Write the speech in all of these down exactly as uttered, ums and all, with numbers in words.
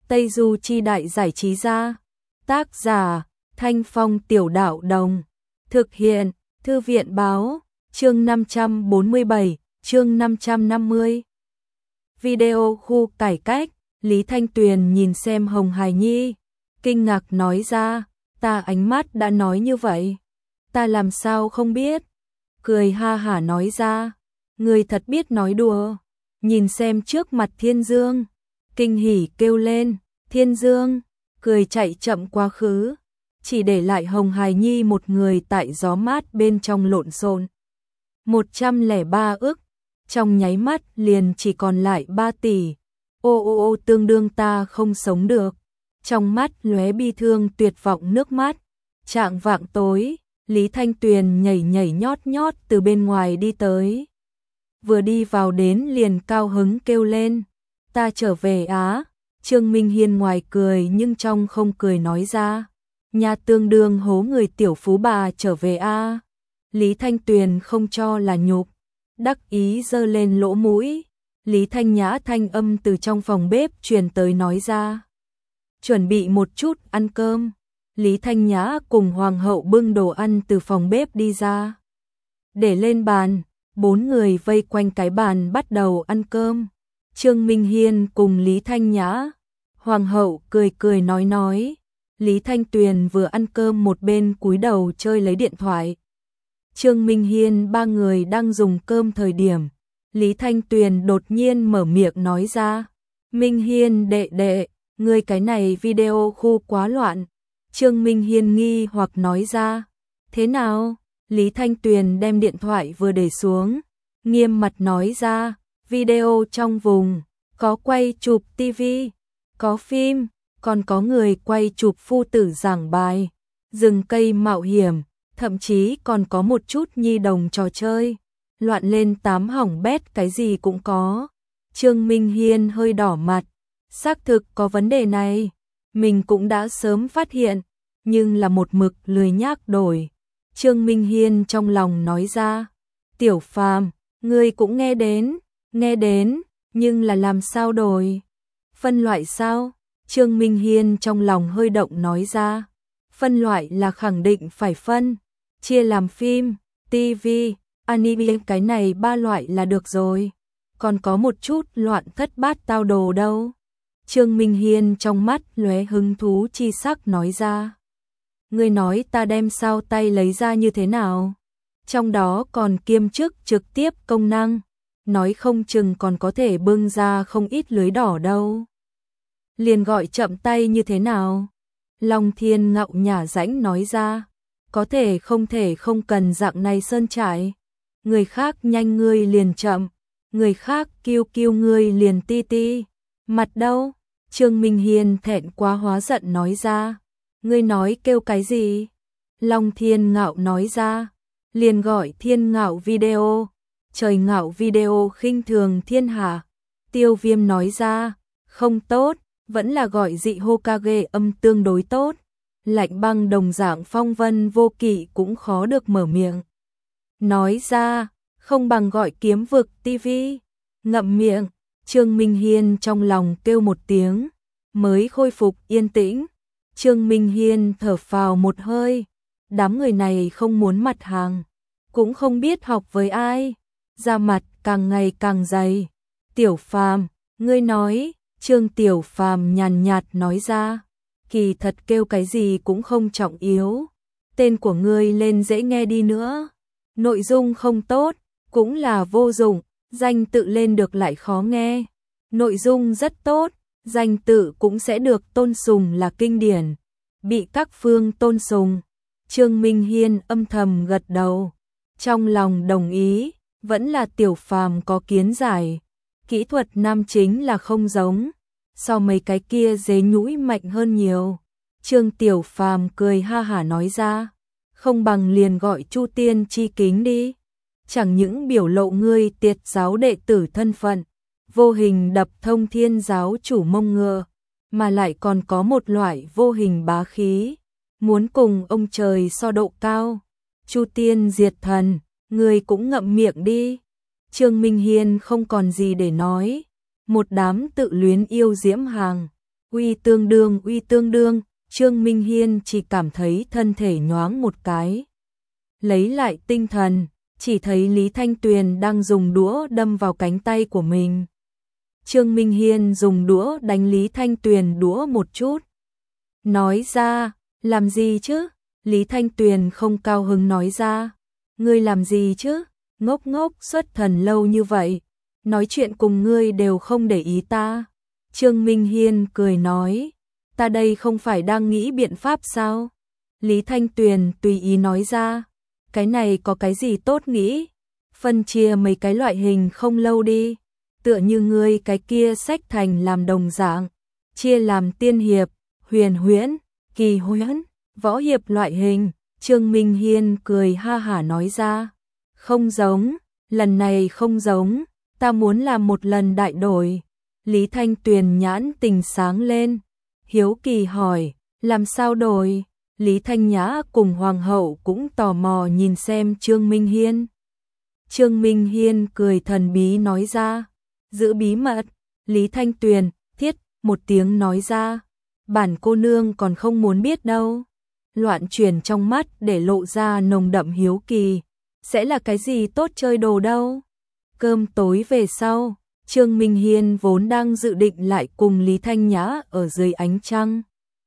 Tây Du Chi Đại Giải Trí Gia. Tác giả Thanh Phong Tiểu Đạo Đồng. Thực hiện Thư viện Báo. Chương năm trăm bốn mươi bảy, chương năm trăm năm mươi. Video khu cải cách. Lý Thanh Tuyền nhìn xem Hồng Hải Nhi, kinh ngạc nói ra, ta ánh mắt đã nói như vậy, ta làm sao không biết. Cười ha hả nói ra, người thật biết nói đùa. Nhìn xem trước mặt Thiên Dương, kinh hỉ kêu lên, Thiên Dương, cười chạy chậm quá khứ, chỉ để lại Hồng Hải Nhi một người tại gió mát bên trong lộn xộn. một trăm lẻ ba ức, trong nháy mắt liền chỉ còn lại ba tỷ. Ô ô ô, tương đương ta không sống được. Trong mắt lóe bi thương tuyệt vọng nước mắt. Trạng vạng tối, Lý Thanh Tuyền nhảy nhảy nhót nhót từ bên ngoài đi tới. Vừa đi vào đến liền cao hứng kêu lên, ta trở về á. Trương Minh Hiên ngoài cười nhưng trong không cười nói ra, nhà tương đương hố người tiểu phú bà trở về a. Lý Thanh Tuyền không cho là nhục, đắc ý giơ lên lỗ mũi. Lý Thanh Nhã thanh âm từ trong phòng bếp truyền tới nói ra, chuẩn bị một chút ăn cơm. Lý Thanh Nhã cùng Hoàng hậu bưng đồ ăn từ phòng bếp đi ra, để lên bàn, bốn người vây quanh cái bàn bắt đầu ăn cơm. Trương Minh Hiên cùng Lý Thanh Nhã, Hoàng hậu cười cười nói nói. Lý Thanh Tuyền vừa ăn cơm một bên cúi đầu chơi lấy điện thoại. Trương Minh Hiên ba người đang dùng cơm thời điểm, Lý Thanh Tuyền đột nhiên mở miệng nói ra, Minh Hiên đệ đệ, ngươi cái này video khu quá loạn. Trương Minh Hiên nghi hoặc nói ra, thế nào? Lý Thanh Tuyền đem điện thoại vừa để xuống, nghiêm mặt nói ra, video trong vùng, có quay chụp tivi, có phim, còn có người quay chụp phu tử giảng bài, rừng cây mạo hiểm, thậm chí còn có một chút nhi đồng trò chơi. Loạn lên tám hỏng bét cái gì cũng có. Trương Minh Hiên hơi đỏ mặt, xác thực có vấn đề này, mình cũng đã sớm phát hiện, nhưng là một mực lười nhác đổi. Trương Minh Hiên trong lòng nói ra, Tiểu Phàm, ngươi cũng nghe đến, nghe đến, nhưng là làm sao đổi? Phân loại sao? Trương Minh Hiên trong lòng hơi động nói ra, phân loại là khẳng định phải phân, chia làm phim, tivi, anime cái này ba loại là được rồi, còn có một chút loạn thất bát tao đồ đâu. Trương Minh Hiên trong mắt lóe hứng thú chi sắc nói ra, ngươi nói ta đem sao tay lấy ra như thế nào? Trong đó còn kiêm chức trực tiếp công năng, nói không chừng còn có thể bưng ra không ít lưới đỏ đâu. Liền gọi chậm tay như thế nào? Long Thiên ngạo nhả rãnh nói ra, có thể không thể không cần dạng này sơn trải. Người khác nhanh ngươi liền chậm, người khác kiêu kiêu ngươi liền ti ti. Mặt đâu? Trương Minh Hiên thẹn quá hóa giận nói ra, ngươi nói kêu cái gì? Long Thiên ngạo nói ra, liền gọi Thiên ngạo video, trời ngạo video khinh thường thiên hạ. Tiêu Viêm nói ra, không tốt, vẫn là gọi dị Hokage âm tương đối tốt. Lạnh băng đồng dạng Phong Vân Vô Kỵ cũng khó được mở miệng. Nói ra, không bằng gọi kiếm vực tivi. Ngậm miệng, Trương Minh Hiên trong lòng kêu một tiếng, mới khôi phục yên tĩnh. Trương Minh Hiên thở phào một hơi, đám người này không muốn mặt hàng, cũng không biết học với ai, da mặt càng ngày càng dày. Tiểu Phàm, ngươi nói, Trương Tiểu Phàm nhàn nhạt nói ra, kỳ thật kêu cái gì cũng không trọng yếu, tên của ngươi lên dễ nghe đi nữa, nội dung không tốt, cũng là vô dụng, danh tự lên được lại khó nghe, nội dung rất tốt, danh tự cũng sẽ được tôn sùng là kinh điển, bị các phương tôn sùng. Trương Minh Hiên âm thầm gật đầu, trong lòng đồng ý, vẫn là Tiểu Phàm có kiến giải, kỹ thuật nam chính là không giống, so mấy cái kia dế nhũi mạnh hơn nhiều. Trương Tiểu Phàm cười ha hả nói ra, không bằng liền gọi Chu Tiên Chi Kính đi, chẳng những biểu lộ ngươi tiệt giáo đệ tử thân phận, vô hình đập thông thiên giáo chủ mông ngựa, mà lại còn có một loại vô hình bá khí, muốn cùng ông trời so độ cao. Chu Tiên diệt thần, ngươi cũng ngậm miệng đi. Trương Minh Hiên không còn gì để nói, một đám tự luyến yêu diễm hàng, Uy tương đương, uy tương đương, Trương Minh Hiên chỉ cảm thấy thân thể nhoáng một cái. Lấy lại tinh thần, chỉ thấy Lý Thanh Tuyền đang dùng đũa đâm vào cánh tay của mình. Trương Minh Hiên dùng đũa đánh Lý Thanh Tuyền đũa một chút. Nói ra, làm gì chứ? Lý Thanh Tuyền không cao hứng nói ra. Ngươi làm gì chứ? Ngốc ngốc xuất thần lâu như vậy. Nói chuyện cùng ngươi đều không để ý ta. Trương Minh Hiên cười nói. Ta đây không phải đang nghĩ biện pháp sao? Lý Thanh Tuyền tùy ý nói ra. Cái này có cái gì tốt nghĩ? Phân chia mấy cái loại hình không lâu đi. Tựa như ngươi cái kia sách thành làm đồng dạng. Chia làm tiên hiệp, huyền huyễn, kỳ huyễn, võ hiệp loại hình. Trương Minh Hiên cười ha hả nói ra. Không giống, lần này không giống, ta muốn làm một lần đại đổi. Lý Thanh Tuyền nhãn tình sáng lên. Hiếu kỳ hỏi, làm sao đổi? Lý Thanh Nhã cùng Hoàng hậu cũng tò mò nhìn xem Trương Minh Hiên. Trương Minh Hiên cười thần bí nói ra. Giữ bí mật. Lý Thanh Tuyền, thiết, một tiếng nói ra. Bản cô nương còn không muốn biết đâu. Loạn chuyển trong mắt để lộ ra nồng đậm hiếu kỳ. Sẽ là cái gì tốt chơi đồ đâu? Cơm tối về sau, Trương Minh Hiên vốn đang dự định lại cùng Lý Thanh Nhã ở dưới ánh trăng.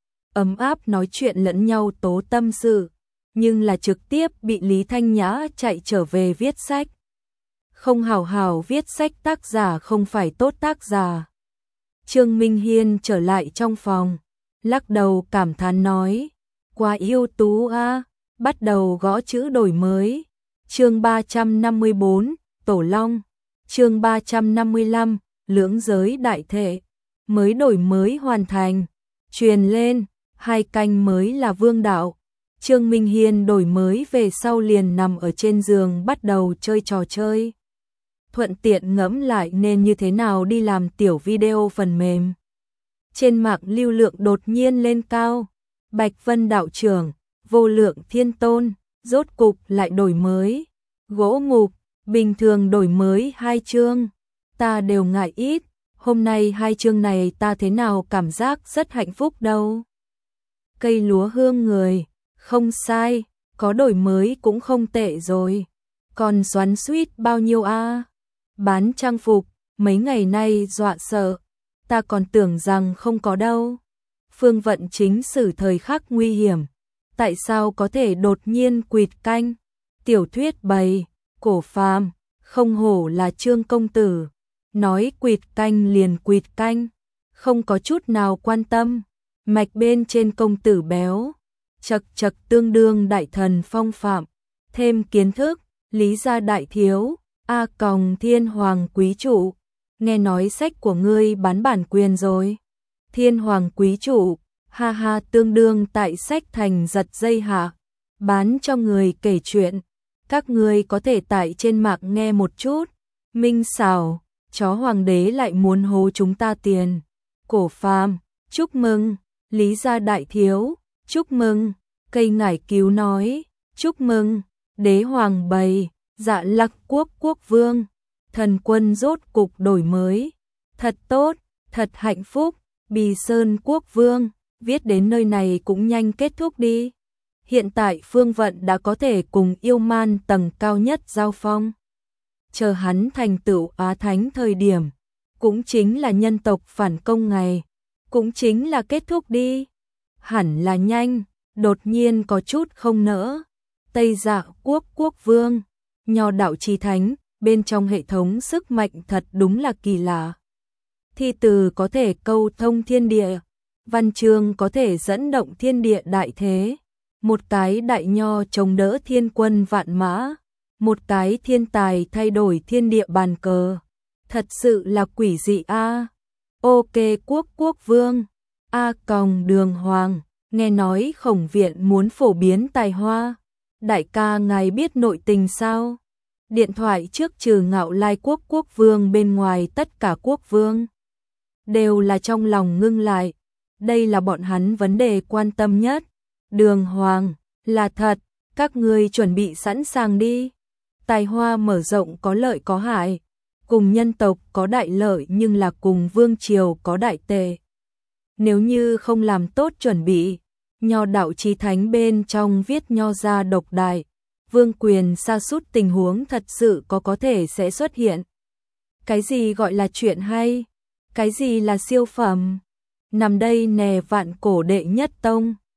Ấm áp nói chuyện lẫn nhau tố tâm sự, nhưng là trực tiếp bị Lý Thanh Nhã chạy trở về viết sách. Không hào hào viết sách tác giả không phải tốt tác giả. Trương Minh Hiên trở lại trong phòng, lắc đầu cảm thán nói, quá ưu tú a, bắt đầu gõ chữ đổi mới. Chương ba trăm năm mươi bốn, Tổ Long. Chương ba trăm năm mươi lăm, Lưỡng giới đại thể. Mới đổi mới hoàn thành. Truyền lên, hai canh mới là vương đạo. Trương Minh Hiên đổi mới về sau liền nằm ở trên giường bắt đầu chơi trò chơi. Thuận tiện ngẫm lại nên như thế nào đi làm tiểu video phần mềm. Trên mạng lưu lượng đột nhiên lên cao. Bạch Vân đạo trưởng, Vô Lượng Thiên Tôn, rốt cục lại đổi mới. Gỗ mục, bình thường đổi mới hai chương. Ta đều ngại ít, hôm nay hai chương này ta thế nào cảm giác rất hạnh phúc đâu. Cây lúa hương người, không sai, có đổi mới cũng không tệ rồi. Còn xoắn suýt bao nhiêu a? Bán trang phục, mấy ngày nay dọa sợ, ta còn tưởng rằng không có đâu. Phương Vận chính xử thời khắc nguy hiểm, tại sao có thể đột nhiên quỵt canh? Tiểu thuyết bày, cổ phàm, không hổ là Trương công tử, nói quỵt canh liền quỵt canh, không có chút nào quan tâm. Mạch bên trên công tử béo, chật chật tương đương đại thần phong phạm, thêm kiến thức, Lý gia đại thiếu, a còng Thiên Hoàng quý chủ, nghe nói sách của ngươi bán bản quyền rồi. Thiên Hoàng quý chủ, ha ha, tương đương tại sách thành giật dây hạ, bán cho người kể chuyện, các ngươi có thể tại trên mạng nghe một chút. Minh xảo, chó hoàng đế lại muốn hố chúng ta tiền. Cổ phàm, chúc mừng. Lý gia đại thiếu, chúc mừng. Cây ngải cứu nói, chúc mừng. Đế hoàng bày, Dạ Lặc quốc quốc vương, thần quân rốt cục đổi mới, thật tốt, thật hạnh phúc. Bì Sơn quốc vương, viết đến nơi này cũng nhanh kết thúc đi. Hiện tại Phương Vận đã có thể cùng yêu man tầng cao nhất giao phong. Chờ hắn thành tựu Á Thánh thời điểm, cũng chính là nhân tộc phản công ngày, cũng chính là kết thúc đi. Hẳn là nhanh, đột nhiên có chút không nỡ. Tây Dạ quốc quốc vương, nho đạo chí thánh, bên trong hệ thống sức mạnh thật đúng là kỳ lạ. Thi từ có thể câu thông thiên địa, văn chương có thể dẫn động thiên địa đại thế. Một cái đại nho chống đỡ thiên quân vạn mã, một cái thiên tài thay đổi thiên địa bàn cờ. Thật sự là quỷ dị a. Ok quốc quốc vương, a còng đường hoàng, nghe nói Khổng viện muốn phổ biến tài hoa. Đại ca ngài biết nội tình sao? Điện thoại trước trừ Ngạo Lai quốc quốc vương bên ngoài tất cả quốc vương đều là trong lòng ngưng lại. Đây là bọn hắn vấn đề quan tâm nhất. Đường hoàng, là thật, các ngươi chuẩn bị sẵn sàng đi. Tài hoa mở rộng có lợi có hại, cùng nhân tộc có đại lợi nhưng là cùng vương triều có đại tệ. Nếu như không làm tốt chuẩn bị, nho đạo chí thánh bên trong viết nho gia độc đại, vương quyền sa sút tình huống thật sự có có thể sẽ xuất hiện. Cái gì gọi là chuyện hay? Cái gì là siêu phẩm? Nằm đây nè vạn cổ đệ nhất tông.